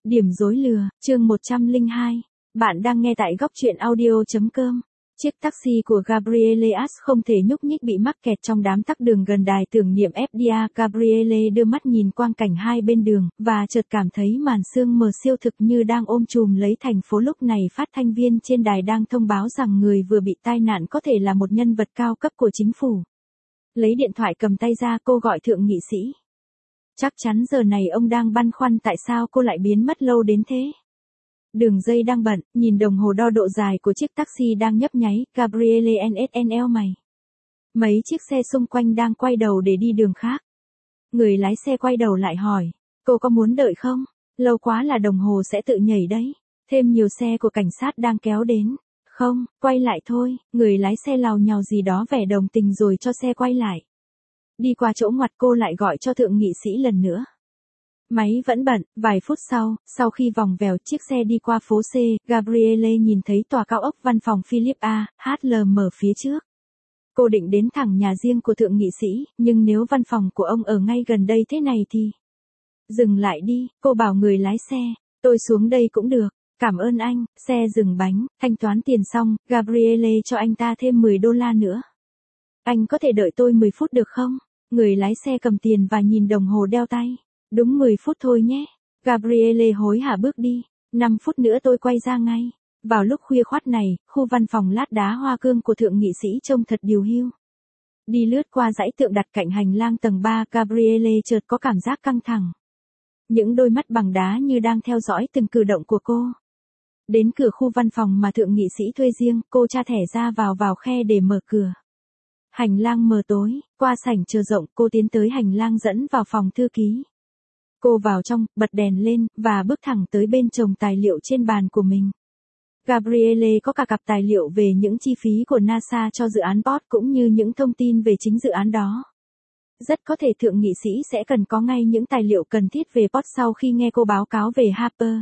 Điểm rối lừa, chương 102. Bạn đang nghe tại góc truyện audio.com. Chiếc taxi của Gabrieleas không thể nhúc nhích bị mắc kẹt trong đám tắc đường gần đài tưởng niệm FDA. Gabriele đưa mắt nhìn quang cảnh hai bên đường, và chợt cảm thấy màn sương mờ siêu thực như đang ôm trùm lấy thành phố. Lúc này phát thanh viên trên đài đang thông báo rằng người vừa bị tai nạn có thể là một nhân vật cao cấp của chính phủ. Lấy điện thoại cầm tay ra, cô gọi thượng nghị sĩ. Chắc chắn giờ này ông đang băn khoăn tại sao cô lại biến mất lâu đến thế. Đường dây đang bận, nhìn đồng hồ đo độ dài của chiếc taxi đang nhấp nháy. Gabriele NSNL mày. Mấy chiếc xe xung quanh đang quay đầu để đi đường khác. Người lái xe quay đầu lại hỏi, cô có muốn đợi không? Lâu quá là đồng hồ sẽ tự nhảy đấy. Thêm nhiều xe của cảnh sát đang kéo đến. Không, quay lại thôi. Người lái xe lào nhào gì đó vẻ đồng tình rồi cho xe quay lại. Đi qua chỗ ngoặt, cô lại gọi cho thượng nghị sĩ lần nữa. Máy vẫn bận. Vài phút sau khi vòng vèo chiếc xe đi qua phố C, Gabriele nhìn thấy tòa cao ốc văn phòng Philip A. HLM phía trước. Cô định đến thẳng nhà riêng của thượng nghị sĩ, nhưng nếu văn phòng của ông ở ngay gần đây thế này thì... Dừng lại đi, cô bảo người lái xe, tôi xuống đây cũng được. Cảm ơn anh. Xe dừng bánh, thanh toán tiền xong, Gabriele cho anh ta thêm $10 nữa. Anh có thể đợi tôi 10 phút được không? Người lái xe cầm tiền và nhìn đồng hồ đeo tay. Đúng 10 phút thôi nhé. Gabriele hối hả bước đi. 5 phút nữa tôi quay ra ngay. Vào lúc khuya khoắt này, khu văn phòng lát đá hoa cương của thượng nghị sĩ trông thật điều hưu. Đi lướt qua dãy tượng đặt cạnh hành lang tầng 3, Gabriele chợt có cảm giác căng thẳng. Những đôi mắt bằng đá như đang theo dõi từng cử động của cô. Đến cửa khu văn phòng mà thượng nghị sĩ thuê riêng, cô tra thẻ ra vào khe để mở cửa. Hành lang mờ tối, qua sảnh chờ rộng, cô tiến tới hành lang dẫn vào phòng thư ký. Cô vào trong, bật đèn lên, và bước thẳng tới bên chồng tài liệu trên bàn của mình. Gabriele có cả cặp tài liệu về những chi phí của NASA cho dự án POT cũng như những thông tin về chính dự án đó. Rất có thể thượng nghị sĩ sẽ cần có ngay những tài liệu cần thiết về POT sau khi nghe cô báo cáo về Harper.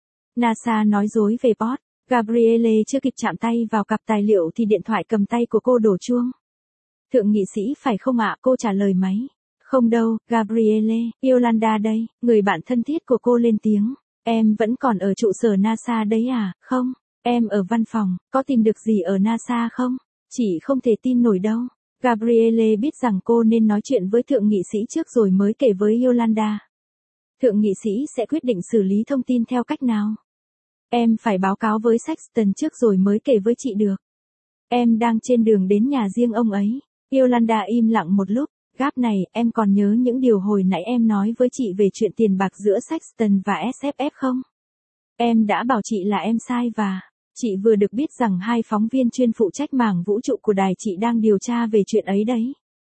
NASA nói dối về POT. Gabriele chưa kịp chạm tay vào cặp tài liệu thì điện thoại cầm tay của cô đổ chuông. Thượng nghị sĩ phải không ạ? Cô trả lời máy. Không đâu, Gabriele, Yolanda đây, người bạn thân thiết của cô lên tiếng. Em vẫn còn ở trụ sở NASA đấy à? Không, em ở văn phòng, có tìm được gì ở NASA không? Chị không thể tin nổi đâu. Gabriele biết rằng cô nên nói chuyện với thượng nghị sĩ trước rồi mới kể với Yolanda. Thượng nghị sĩ sẽ quyết định xử lý thông tin theo cách nào. Em phải báo cáo với Sexton trước rồi mới kể với chị được. Em đang trên đường đến nhà riêng ông ấy. Yolanda im lặng một lúc. Gáp này, em còn nhớ những điều hồi nãy em nói với chị về chuyện tiền bạc giữa Sexton và SFF không? Em đã bảo chị là em sai và chị vừa được biết rằng 2 phóng viên chuyên phụ trách mảng vũ trụ của đài chị đang điều tra về chuyện ấy đấy.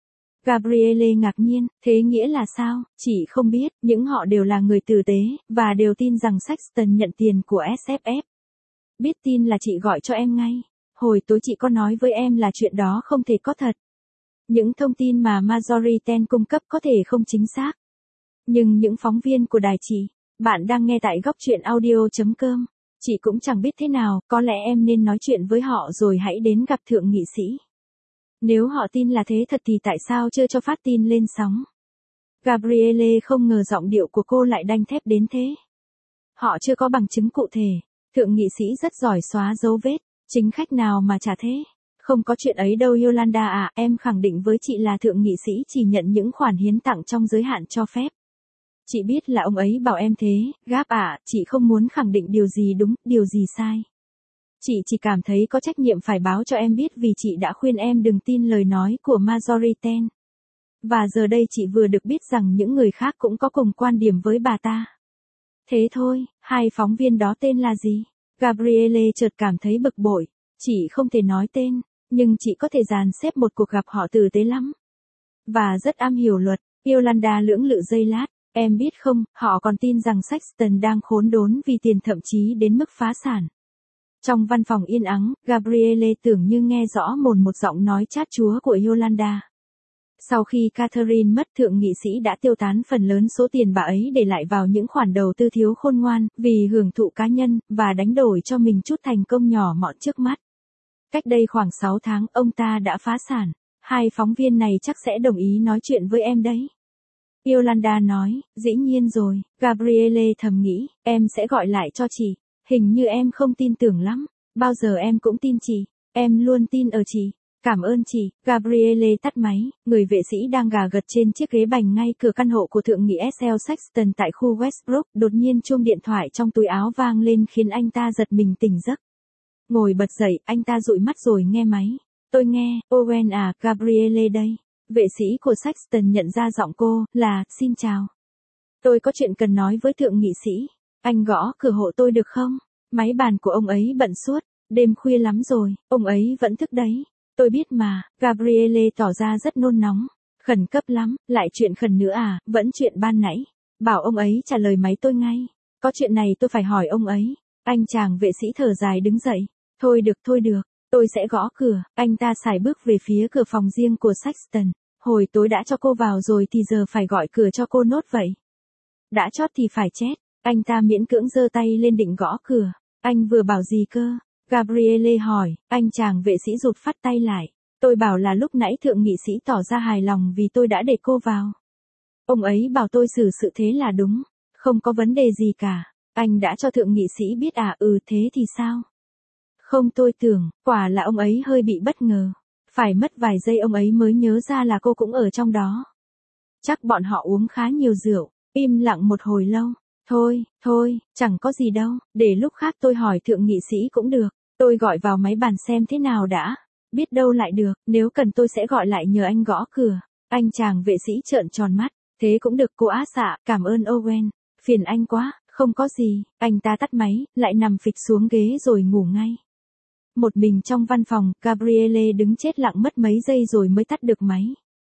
Gabriele ngạc nhiên, thế nghĩa là sao? Chị không biết, những họ đều là người tử tế, và đều tin rằng Sexton nhận tiền của SFF. Biết tin là chị gọi cho em ngay. Hồi tối chị có nói với em là chuyện đó không thể có thật. Những thông tin mà Marjorie Ten cung cấp có thể không chính xác. Nhưng những phóng viên của đài chị, bạn đang nghe tại góc truyện audio.com. Chị cũng chẳng biết thế nào, có lẽ em nên nói chuyện với họ rồi hãy đến gặp thượng nghị sĩ. Nếu họ tin là thế thật thì tại sao chưa cho phát tin lên sóng? Gabriele không ngờ giọng điệu của cô lại đanh thép đến thế. Họ chưa có bằng chứng cụ thể. Thượng nghị sĩ rất giỏi xóa dấu vết. Chính khách nào mà chả thế? Không có chuyện ấy đâu Yolanda à, em khẳng định với chị là thượng nghị sĩ chỉ nhận những khoản hiến tặng trong giới hạn cho phép. Chị biết là ông ấy bảo em thế, Gáp à, chị không muốn khẳng định điều gì đúng, điều gì sai. Chị chỉ cảm thấy có trách nhiệm phải báo cho em biết vì chị đã khuyên em đừng tin lời nói của Marjorie Ten. Và giờ đây chị vừa được biết rằng những người khác cũng có cùng quan điểm với bà ta. Thế thôi, 2 phóng viên đó tên là gì? Gabriele chợt cảm thấy bực bội. Chị không thể nói tên, nhưng chị có thể dàn xếp một cuộc gặp họ tử tế lắm. Và rất am hiểu luật. Yolanda lưỡng lự giây lát. Em biết không, họ còn tin rằng Sexton đang khốn đốn vì tiền thậm chí đến mức phá sản. Trong văn phòng yên ắng, Gabriele tưởng như nghe rõ một giọng nói chát chúa của Yolanda. Sau khi Catherine mất, thượng nghị sĩ đã tiêu tán phần lớn số tiền bà ấy để lại vào những khoản đầu tư thiếu khôn ngoan, vì hưởng thụ cá nhân, và đánh đổi cho mình chút thành công nhỏ mọn trước mắt. Cách đây khoảng 6 tháng, ông ta đã phá sản. 2 phóng viên này chắc sẽ đồng ý nói chuyện với em đấy. Yolanda nói, dĩ nhiên rồi, Gabrielle thầm nghĩ, em sẽ gọi lại cho chị. Hình như em không tin tưởng lắm. Bao giờ em cũng tin chị. Em luôn tin ở chị. Cảm ơn chị. Gabrielle tắt máy. Người vệ sĩ đang gà gật trên chiếc ghế bành ngay cửa căn hộ của thượng nghị S.L. Sexton tại khu Westbrook. Đột nhiên chuông điện thoại trong túi áo vang lên khiến anh ta giật mình tỉnh giấc. Ngồi bật dậy, anh ta dụi mắt rồi nghe máy. Tôi nghe, Owen à, Gabrielle đây. Vệ sĩ của Sexton nhận ra giọng cô, là, xin chào. Tôi có chuyện cần nói với thượng nghị sĩ. Anh gõ cửa hộ tôi được không? Máy bàn của ông ấy bận suốt, đêm khuya lắm rồi, ông ấy vẫn thức đấy. Tôi biết mà, Gabrielle tỏ ra rất nôn nóng. Khẩn cấp lắm, lại chuyện khẩn nữa à, vẫn chuyện ban nãy. Bảo ông ấy trả lời máy tôi ngay. Có chuyện này tôi phải hỏi ông ấy. Anh chàng vệ sĩ thở dài đứng dậy. Thôi được, tôi sẽ gõ cửa. Anh ta sải bước về phía cửa phòng riêng của Sexton. Hồi tối đã cho cô vào rồi thì giờ phải gọi cửa cho cô nốt vậy. Đã chót thì phải chết. Anh ta miễn cưỡng giơ tay lên định gõ cửa. Anh vừa bảo gì cơ? Gabrielle hỏi. Anh chàng vệ sĩ rụt phát tay lại. Tôi bảo là lúc nãy thượng nghị sĩ tỏ ra hài lòng vì tôi đã để cô vào. Ông ấy bảo tôi xử sự thế là đúng. Không có vấn đề gì cả. Anh đã cho thượng nghị sĩ biết à? Thế thì sao? Không, tôi tưởng, quả là ông ấy hơi bị bất ngờ. Phải mất vài giây ông ấy mới nhớ ra là cô cũng ở trong đó. Chắc bọn họ uống khá nhiều rượu. Im lặng một hồi lâu. Thôi, chẳng có gì đâu, để lúc khác tôi hỏi thượng nghị sĩ cũng được. Tôi gọi vào máy bàn xem thế nào đã. Biết đâu lại được, nếu cần tôi sẽ gọi lại nhờ anh gõ cửa. Anh chàng vệ sĩ trợn tròn mắt. Thế cũng được cô á xạ, cảm ơn Owen. Phiền anh quá, không có gì. Anh ta tắt máy, lại nằm phịch xuống ghế rồi ngủ ngay. Một mình trong văn phòng, Gabrielle đứng chết lặng mất mấy giây rồi mới tắt được máy.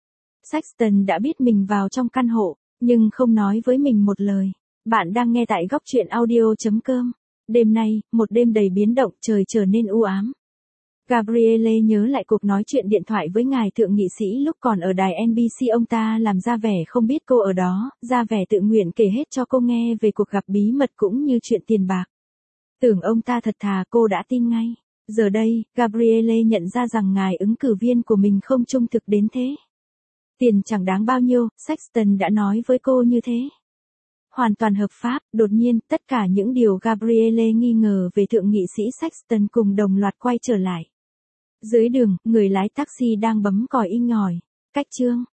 Sexton đã biết mình vào trong căn hộ, nhưng không nói với mình một lời. Bạn đang nghe tại góc truyện audio.com. Đêm nay, một đêm đầy biến động, trời trở nên u ám. Gabrielle nhớ lại cuộc nói chuyện điện thoại với ngài thượng nghị sĩ lúc còn ở đài NBC. Ông ta làm ra vẻ không biết cô ở đó, ra vẻ tự nguyện kể hết cho cô nghe về cuộc gặp bí mật cũng như chuyện tiền bạc. Tưởng ông ta thật thà, cô đã tin ngay. Giờ đây, Gabrielle nhận ra rằng ngài ứng cử viên của mình không trung thực đến thế. Tiền chẳng đáng bao nhiêu, Sexton đã nói với cô như thế. Hoàn toàn hợp pháp. Đột nhiên, tất cả những điều Gabrielle nghi ngờ về thượng nghị sĩ Sexton cùng đồng loạt quay trở lại. Dưới đường, người lái taxi đang bấm còi inh ỏi. Cách chương